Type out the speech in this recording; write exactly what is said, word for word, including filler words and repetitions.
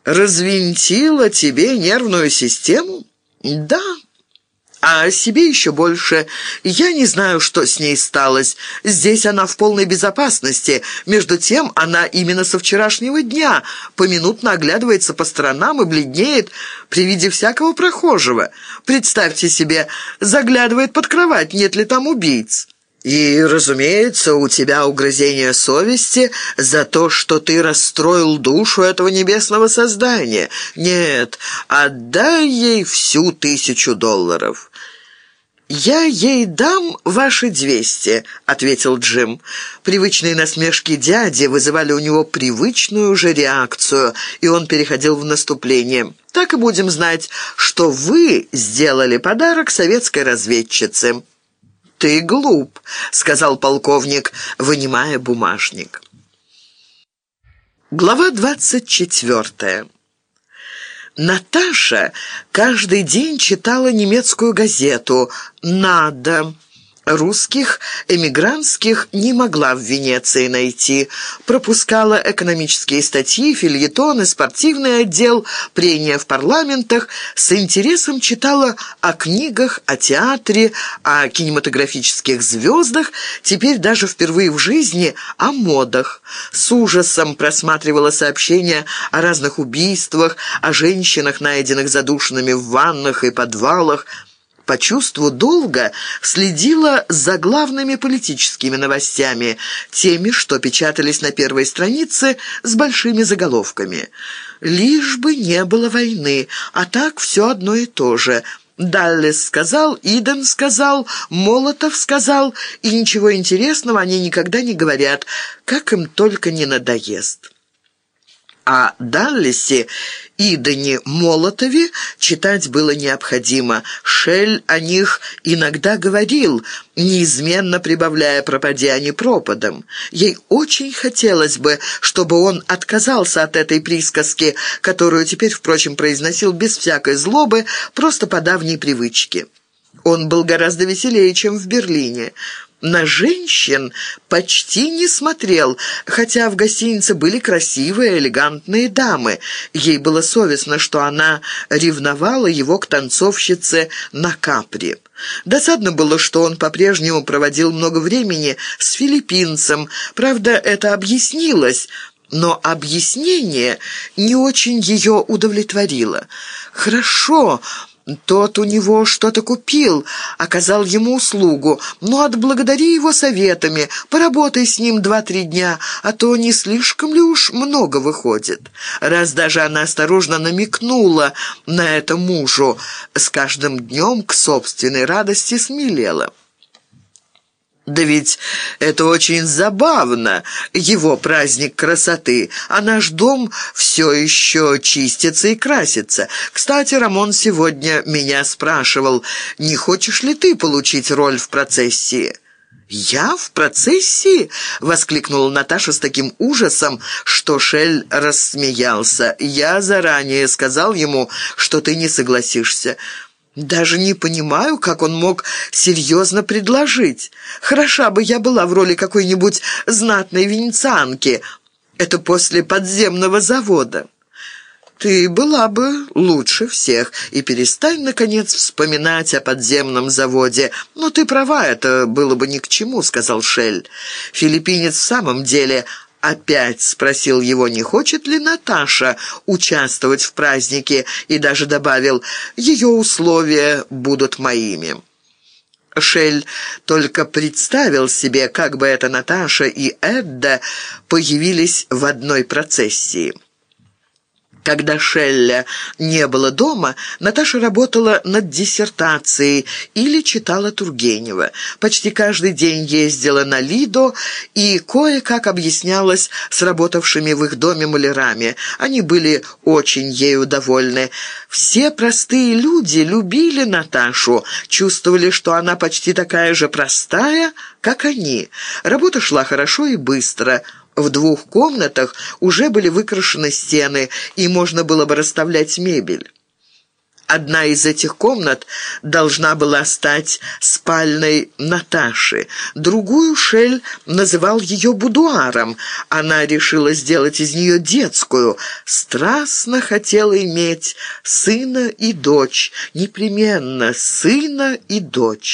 развинтила тебе нервную систему? Да. А себе еще больше. Я не знаю, что с ней сталось. Здесь она в полной безопасности. Между тем, она именно со вчерашнего дня поминутно оглядывается по сторонам и бледнеет при виде всякого прохожего. Представьте себе, заглядывает под кровать, нет ли там убийц. И, разумеется, у тебя угрызение совести за то, что ты расстроил душу этого небесного создания. Нет, отдай ей всю тысячу долларов». «Я ей дам ваши двести», — ответил Джим. Привычные насмешки дяди вызывали у него привычную же реакцию, и он переходил в наступление. «Так и будем знать, что вы сделали подарок советской разведчице». «Ты глуп», — сказал полковник, вынимая бумажник. Глава двадцать четвертая. Наташа каждый день читала немецкую газету «Надо». Русских эмигрантских не могла в Венеции найти. Пропускала экономические статьи, фельетоны, спортивный отдел, прения в парламентах. С интересом читала о книгах, о театре, о кинематографических звездах, теперь даже впервые в жизни о модах. С ужасом просматривала сообщения о разных убийствах, о женщинах, найденных задушенными в ваннах и подвалах. По чувству долга следила за главными политическими новостями, теми, что печатались на первой странице с большими заголовками. Лишь бы не было войны, а так все одно и то же. Даллес сказал, Иден сказал, Молотов сказал, и ничего интересного они никогда не говорят, как им только не надоест. О Даллесе, Идене, Молотове читать было необходимо. Шель о них иногда говорил, неизменно прибавляя «пропади, а не пропадом». Ей очень хотелось бы, чтобы он отказался от этой присказки, которую теперь, впрочем, произносил без всякой злобы, просто по давней привычке. Он был гораздо веселее, чем в Берлине. На женщин почти не смотрел, хотя в гостинице были красивые, элегантные дамы. Ей было совестно, что она ревновала его к танцовщице на Капри. Досадно было, что он по-прежнему проводил много времени с филиппинцем. Правда, это объяснилось, но объяснение не очень ее удовлетворило. «Хорошо». Тот у него что-то купил, оказал ему услугу. Ну, отблагодари его советами, поработай с ним два-три дня, а то не слишком ли уж много выходит. Раз даже она осторожно намекнула на это мужу, с каждым днем к собственной радости смелела. Да ведь это очень забавно, его праздник красоты, а наш дом все еще чистится и красится. Кстати, Рамон сегодня меня спрашивал, не хочешь ли ты получить роль в процессии? «Я в процессии?» — воскликнула Наташа с таким ужасом, что Шель рассмеялся. «Я заранее сказал ему, что ты не согласишься». «Даже не понимаю, как он мог серьезно предложить. Хороша бы я была в роли какой-нибудь знатной венецианки. Это после подземного завода». «Ты была бы лучше всех. И перестань, наконец, вспоминать о подземном заводе. Но ты права, это было бы ни к чему», — сказал Шель. Филиппинец в самом деле опять спросил его, не хочет ли Наташа участвовать в празднике, и даже добавил, ее условия будут моими. Шель только представил себе, как бы это Наташа и Эдда появились в одной процессии. Когда Шелля не было дома, Наташа работала над диссертацией или читала Тургенева. Почти каждый день ездила на Лидо и кое-как объяснялась с работавшими в их доме малярами. Они были очень ею довольны. Все простые люди любили Наташу, чувствовали, что она почти такая же простая, как они. Работа шла хорошо и быстро. В двух комнатах уже были выкрашены стены, и можно было бы расставлять мебель. Одна из этих комнат должна была стать спальной Наташи. Другую Шель называл ее будуаром. Она решила сделать из нее детскую. Страстно хотела иметь сына и дочь. Непременно сына и дочь.